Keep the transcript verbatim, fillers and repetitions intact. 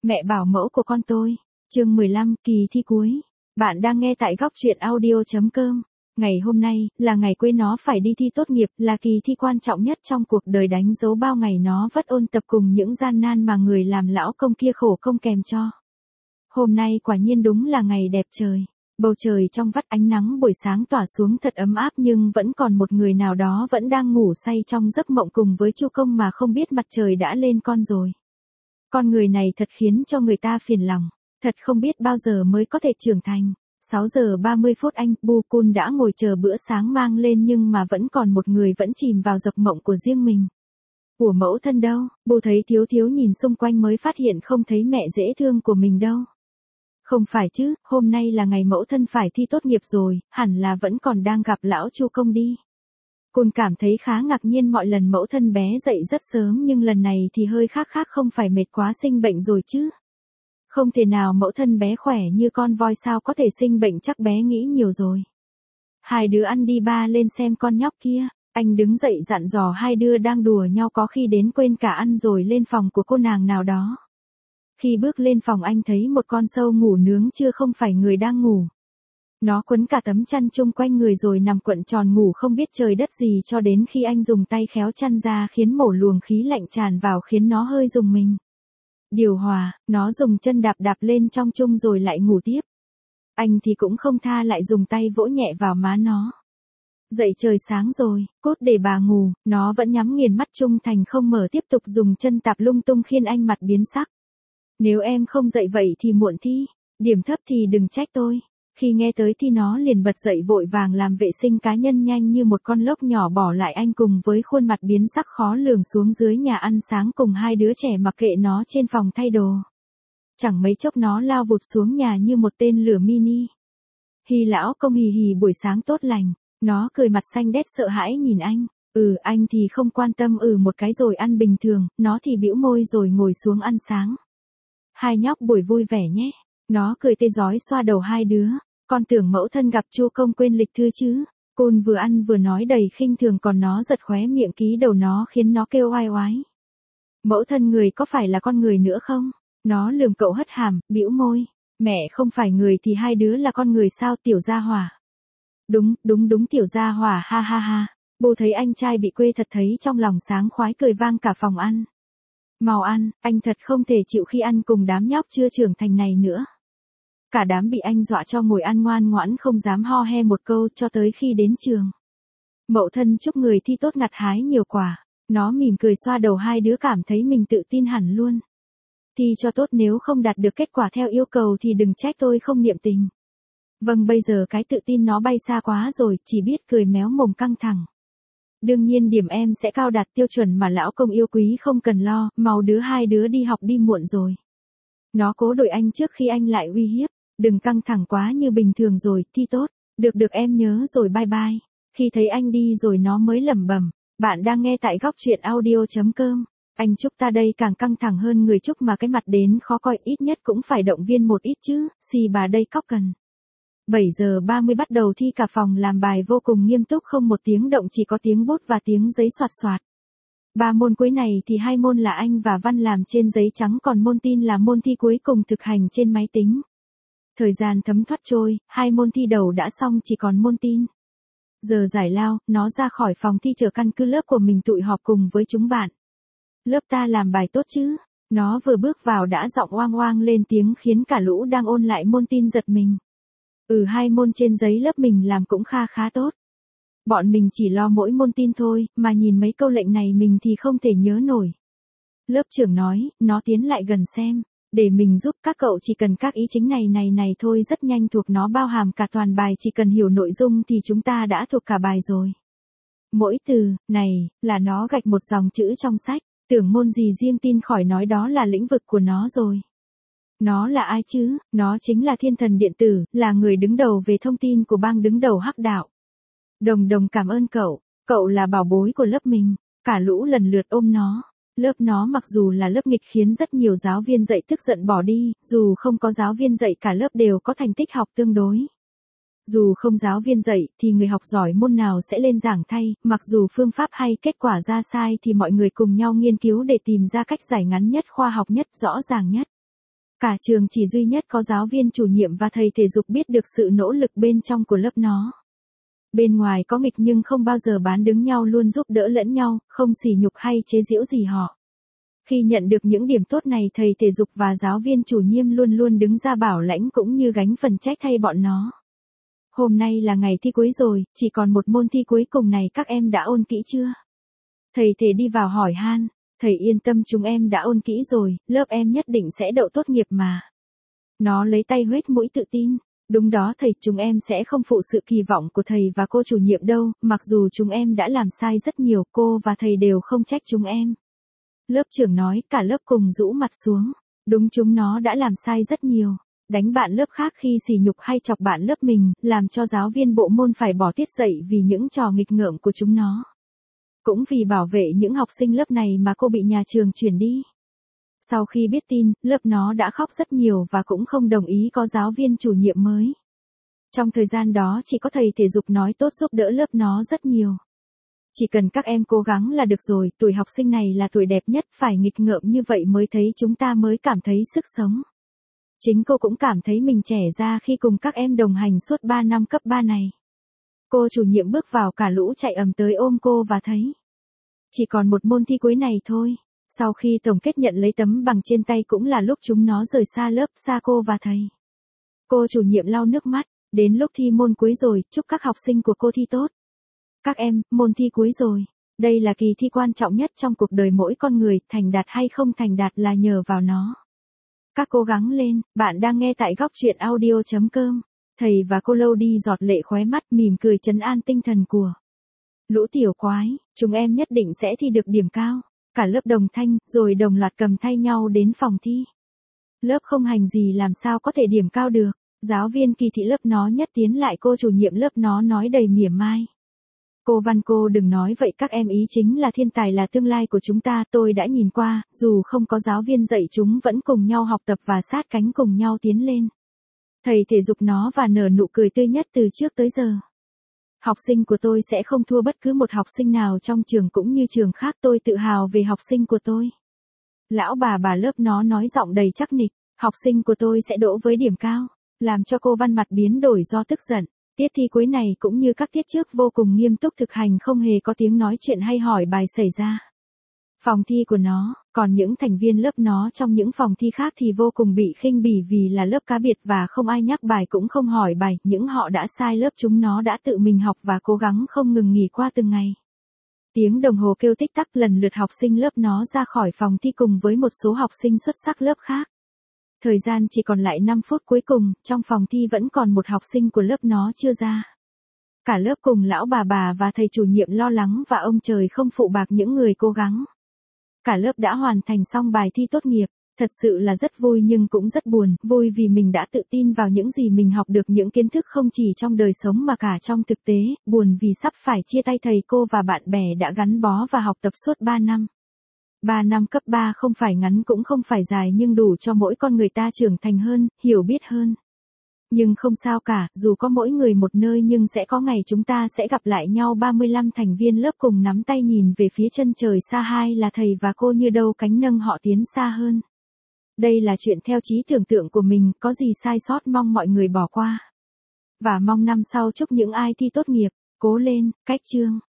Mẹ bảo mẫu của con tôi. Chương mười lăm, kỳ thi cuối. Bạn đang nghe tại góc truyện audio chấm com. Ngày hôm nay, là ngày quê nó phải đi thi tốt nghiệp, là kỳ thi quan trọng nhất trong cuộc đời đánh dấu bao ngày nó vất ôn tập cùng những gian nan mà người làm lão công kia khổ công kèm cho. Hôm nay quả nhiên đúng là ngày đẹp trời. Bầu trời trong vắt ánh nắng buổi sáng tỏa xuống thật ấm áp nhưng vẫn còn một người nào đó vẫn đang ngủ say trong giấc mộng cùng với Chu Công mà không biết mặt trời đã lên con rồi. Con người này thật khiến cho người ta phiền lòng, thật không biết bao giờ mới có thể trưởng thành. sáu giờ ba mươi phút anh, Bu Kun đã ngồi chờ bữa sáng mang lên nhưng mà vẫn còn một người vẫn chìm vào giấc mộng của riêng mình. Của mẫu thân đâu? Bu thấy thiếu thiếu nhìn xung quanh mới phát hiện không thấy mẹ dễ thương của mình đâu. Không phải chứ, hôm nay là ngày mẫu thân phải thi tốt nghiệp rồi, hẳn là vẫn còn đang gặp lão Chu Công đi. Kun cảm thấy khá ngạc nhiên, mọi lần mẫu thân bé dậy rất sớm nhưng lần này thì hơi khác khác, không phải mệt quá sinh bệnh rồi chứ. Không thể nào, mẫu thân bé khỏe như con voi sao có thể sinh bệnh, chắc bé nghĩ nhiều rồi. Hai đứa ăn đi, ba lên xem con nhóc kia. Anh đứng dậy dặn dò hai đứa đang đùa nhau có khi đến quên cả ăn rồi lên phòng của cô nàng nào đó. Khi bước lên phòng anh thấy một con sâu ngủ nướng chưa, không phải người đang ngủ. Nó quấn cả tấm chăn chung quanh người rồi nằm cuộn tròn ngủ không biết trời đất gì cho đến khi anh dùng tay khéo chăn ra khiến một luồng khí lạnh tràn vào khiến nó hơi rùng mình. Điều hòa, nó dùng chân đạp đạp lên trong chung rồi lại ngủ tiếp. Anh thì cũng không tha, lại dùng tay vỗ nhẹ vào má nó. Dậy trời sáng rồi, cốt để bà ngủ, nó vẫn nhắm nghiền mắt trung thành không mở, tiếp tục dùng chân tạp lung tung khiến anh mặt biến sắc. Nếu em không dậy vậy thì muộn thi, điểm thấp thì đừng trách tôi. Khi nghe tới thì nó liền bật dậy vội vàng làm vệ sinh cá nhân nhanh như một con lốc nhỏ, bỏ lại anh cùng với khuôn mặt biến sắc khó lường xuống dưới nhà ăn sáng cùng hai đứa trẻ mặc kệ nó trên phòng thay đồ. Chẳng mấy chốc nó lao vụt xuống nhà như một tên lửa mini. Hi lão công hì hì buổi sáng tốt lành, nó cười mặt xanh đét sợ hãi nhìn anh. Ừ, anh thì không quan tâm, ừ một cái rồi ăn bình thường, nó thì bĩu môi rồi ngồi xuống ăn sáng. Hai nhóc buổi vui vẻ nhé. Nó cười tê rói xoa đầu hai đứa. Con tưởng mẫu thân gặp Chu Công quên lịch thư chứ. Kun vừa ăn vừa nói đầy khinh thường, còn nó giật khóe miệng ký đầu nó khiến nó kêu oai oái. Mẫu thân người có phải là con người nữa không? Nó lườm cậu hất hàm, bĩu môi. Mẹ không phải người thì hai đứa là con người sao, tiểu gia hỏa? Đúng, đúng đúng tiểu gia hỏa, ha ha ha. Bố thấy anh trai bị quê thật thấy trong lòng sáng khoái, cười vang cả phòng ăn. Mau ăn, anh thật không thể chịu khi ăn cùng đám nhóc chưa trưởng thành này nữa. Cả đám bị anh dọa cho ngồi ăn ngoan ngoãn không dám ho he một câu cho tới khi đến trường. Mẫu thân chúc người thi tốt ngặt hái nhiều quả. Nó mỉm cười xoa đầu hai đứa cảm thấy mình tự tin hẳn luôn. Thi cho tốt, nếu không đạt được kết quả theo yêu cầu thì đừng trách tôi không niệm tình. Vâng, bây giờ cái tự tin nó bay xa quá rồi, chỉ biết cười méo mồm căng thẳng. Đương nhiên điểm em sẽ cao đạt tiêu chuẩn mà lão công yêu quý, không cần lo, mau đứa hai đứa đi học đi, muộn rồi. Nó cố đuổi anh trước khi anh lại uy hiếp. Đừng căng thẳng quá như bình thường rồi, thi tốt. Được được em nhớ rồi, bye bye. Khi thấy anh đi rồi nó mới lẩm bẩm. Bạn đang nghe tại góc truyện audio chấm com. Anh chúc ta đây càng căng thẳng hơn người chúc mà cái mặt đến khó coi, ít nhất cũng phải động viên một ít chứ, xì bà đây cóc cần. bảy giờ ba mươi bắt đầu thi, cả phòng làm bài vô cùng nghiêm túc, không một tiếng động, chỉ có tiếng bút và tiếng giấy soạt soạt. Ba môn cuối này thì hai môn là Anh và Văn làm trên giấy trắng, còn môn tin là môn thi cuối cùng thực hành trên máy tính. Thời gian thấm thoát trôi, hai môn thi đầu đã xong, chỉ còn môn tin. Giờ giải lao, nó ra khỏi phòng thi chở căn cứ lớp của mình tụi họp cùng với chúng bạn. Lớp ta làm bài tốt chứ? Nó vừa bước vào đã giọng oang oang lên tiếng khiến cả lũ đang ôn lại môn tin giật mình. Ừ, hai môn trên giấy lớp mình làm cũng kha khá tốt. Bọn mình chỉ lo mỗi môn tin thôi, mà nhìn mấy câu lệnh này mình thì không thể nhớ nổi. Lớp trưởng nói, nó tiến lại gần xem. Để mình giúp các cậu, chỉ cần các ý chính này này này thôi, rất nhanh thuộc, nó bao hàm cả toàn bài, chỉ cần hiểu nội dung thì chúng ta đã thuộc cả bài rồi. Mỗi từ, này, là nó gạch một dòng chữ trong sách, tưởng môn gì riêng tin khỏi nói đó là lĩnh vực của nó rồi. Nó là ai chứ? Nó chính là thiên thần điện tử, là người đứng đầu về thông tin của bang đứng đầu hắc đạo. Đồng đồng cảm ơn cậu, cậu là bảo bối của lớp mình, cả lũ lần lượt ôm nó. Lớp nó mặc dù là lớp nghịch khiến rất nhiều giáo viên dạy tức giận bỏ đi, dù không có giáo viên dạy cả lớp đều có thành tích học tương đối. Dù không giáo viên dạy thì người học giỏi môn nào sẽ lên giảng thay, mặc dù phương pháp hay kết quả ra sai thì mọi người cùng nhau nghiên cứu để tìm ra cách giải ngắn nhất, khoa học nhất, rõ ràng nhất. Cả trường chỉ duy nhất có giáo viên chủ nhiệm và thầy thể dục biết được sự nỗ lực bên trong của lớp nó. Bên ngoài có nghịch nhưng không bao giờ bán đứng nhau, luôn giúp đỡ lẫn nhau, không sỉ nhục hay chế giễu gì họ. Khi nhận được những điểm tốt này, thầy thể dục và giáo viên chủ nhiệm luôn luôn đứng ra bảo lãnh cũng như gánh phần trách thay bọn nó. Hôm nay là ngày thi cuối rồi, chỉ còn một môn thi cuối cùng này, các em đã ôn kỹ chưa? Thầy thể đi vào hỏi han. Thầy yên tâm, chúng em đã ôn kỹ rồi, lớp em nhất định sẽ đậu tốt nghiệp mà. Nó lấy tay huết mũi tự tin. Đúng đó thầy, chúng em sẽ không phụ sự kỳ vọng của thầy và cô chủ nhiệm đâu, mặc dù chúng em đã làm sai rất nhiều, cô và thầy đều không trách chúng em. Lớp trưởng nói, cả lớp cùng rũ mặt xuống. Đúng, chúng nó đã làm sai rất nhiều. Đánh bạn lớp khác khi sỉ nhục hay chọc bạn lớp mình, làm cho giáo viên bộ môn phải bỏ tiết dạy vì những trò nghịch ngợm của chúng nó. Cũng vì bảo vệ những học sinh lớp này mà cô bị nhà trường chuyển đi. Sau khi biết tin, lớp nó đã khóc rất nhiều và cũng không đồng ý có giáo viên chủ nhiệm mới. Trong thời gian đó chỉ có thầy thể dục nói tốt giúp đỡ lớp nó rất nhiều. Chỉ cần các em cố gắng là được rồi, tuổi học sinh này là tuổi đẹp nhất, phải nghịch ngợm như vậy mới thấy chúng ta mới cảm thấy sức sống. Chính cô cũng cảm thấy mình trẻ ra khi cùng các em đồng hành suốt ba năm cấp ba này. Cô chủ nhiệm bước vào, cả lũ chạy ầm tới ôm cô và thấy. Chỉ còn một môn thi cuối này thôi. Sau khi tổng kết nhận lấy tấm bằng trên tay cũng là lúc chúng nó rời xa lớp, xa cô và thầy. Cô chủ nhiệm lau nước mắt, đến lúc thi môn cuối rồi, chúc các học sinh của cô thi tốt. Các em, môn thi cuối rồi. Đây là kỳ thi quan trọng nhất trong cuộc đời mỗi con người, thành đạt hay không thành đạt là nhờ vào nó. Các cố gắng lên, bạn đang nghe tại góc truyện audio chấm com. Thầy và cô lâu đi giọt lệ khóe mắt, mỉm cười trấn an tinh thần của lũ tiểu quái, chúng em nhất định sẽ thi được điểm cao. Cả lớp đồng thanh, rồi đồng loạt cầm thay nhau đến phòng thi. Lớp không hành gì làm sao có thể điểm cao được. Giáo viên kỳ thị lớp nó nhất tiến lại, cô chủ nhiệm lớp nó nói đầy mỉa mai. Cô Văn, cô đừng nói vậy, các em ý chính là thiên tài, là tương lai của chúng ta, tôi đã nhìn qua, dù không có giáo viên dạy chúng vẫn cùng nhau học tập và sát cánh cùng nhau tiến lên. Thầy thể dục nó và nở nụ cười tươi nhất từ trước tới giờ. Học sinh của tôi sẽ không thua bất cứ một học sinh nào trong trường cũng như trường khác, tôi tự hào về học sinh của tôi. Lão bà bà lớp nó nói giọng đầy chắc nịch, học sinh của tôi sẽ đỗ với điểm cao, làm cho cô Văn mặt biến đổi do tức giận. Tiết thi cuối này cũng như các tiết trước vô cùng nghiêm túc thực hành, không hề có tiếng nói chuyện hay hỏi bài xảy ra. Phòng thi của nó, còn những thành viên lớp nó trong những phòng thi khác thì vô cùng bị khinh bỉ vì là lớp cá biệt và không ai nhắc bài cũng không hỏi bài, những họ đã sai lớp chúng nó đã tự mình học và cố gắng không ngừng nghỉ qua từng ngày. Tiếng đồng hồ kêu tích tắc, lần lượt học sinh lớp nó ra khỏi phòng thi cùng với một số học sinh xuất sắc lớp khác. Thời gian chỉ còn lại năm phút cuối cùng, trong phòng thi vẫn còn một học sinh của lớp nó chưa ra. Cả lớp cùng lão bà bà và thầy chủ nhiệm lo lắng và ông trời không phụ bạc những người cố gắng. Cả lớp đã hoàn thành xong bài thi tốt nghiệp, thật sự là rất vui nhưng cũng rất buồn, vui vì mình đã tự tin vào những gì mình học được, những kiến thức không chỉ trong đời sống mà cả trong thực tế, buồn vì sắp phải chia tay thầy cô và bạn bè đã gắn bó và học tập suốt ba năm. ba năm cấp ba không phải ngắn cũng không phải dài nhưng đủ cho mỗi con người ta trưởng thành hơn, hiểu biết hơn. Nhưng không sao cả, dù có mỗi người một nơi nhưng sẽ có ngày chúng ta sẽ gặp lại nhau, ba mươi lăm thành viên lớp cùng nắm tay nhìn về phía chân trời xa, hai là thầy và cô như đâu cánh nâng họ tiến xa hơn. Đây là chuyện theo trí tưởng tượng của mình, có gì sai sót mong mọi người bỏ qua. Và mong năm sau chúc những ai thi tốt nghiệp, cố lên, cách chương.